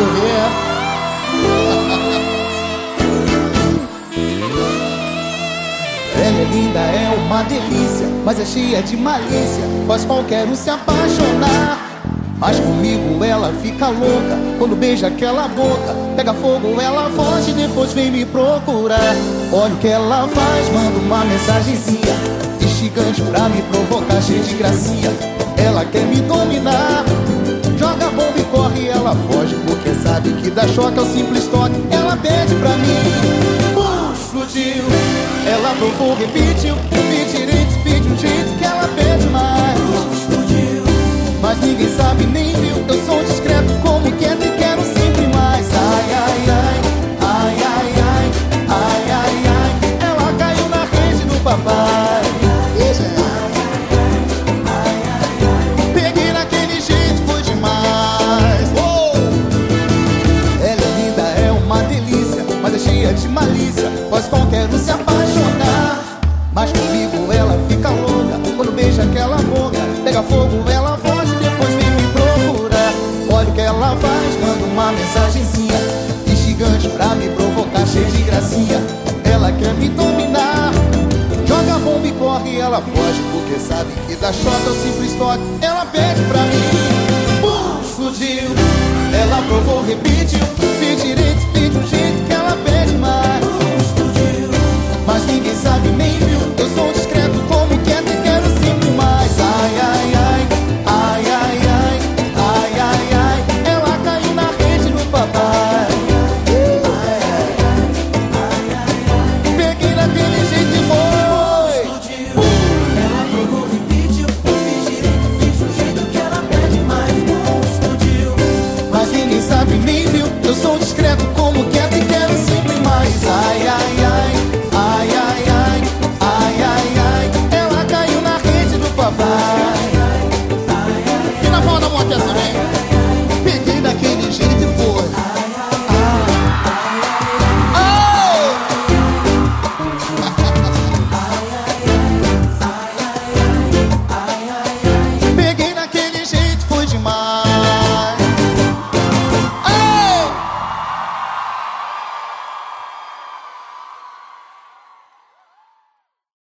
correr. Ela é linda, é uma delícia, mas é cheia de malícia, faz qualquer um se apaixonar. Mas comigo ela fica louca, quando beija aquela boca, pega fogo, ela foge, depois vem me procurar. Olha o que ela faz, manda uma mensagenzinha instigante pra me provocar, cheia de gracinha. Ela quer me dominar, joga a bomba e corre, ela foge, porque sabe que dá choque ao simples toque. Ela pede pra mim, explodiu. Ela provou, repetiu, direito, pediu um jeito que ela pede mais. Explodiu. Mas ninguém sabe nem viu, eu sou discreto como quieto e quero sempre mais. Ai, ai, ai, ai, ai, ai, ai, ai, ai. Ela caiu na rede do papai. Peguei naquele jeito, foi demais. Ela é linda, é uma delícia, mas é cheia de malícia, faz qualquer um se apaixonar. Mas comigo ela fica louca, quando beija aquela boca, pega fogo, ela foge, depois vem me procurar. Olha o que ela faz, manda uma mensagenzinha instigante pra me provocar, cheia de gracinha. Ela quer me dominar, joga a bomba e corre, ela foge, porque sabe que dá choque ao simples toque. Ela pede pra mim, explodiu. Ela provou, repetiu, fez direito,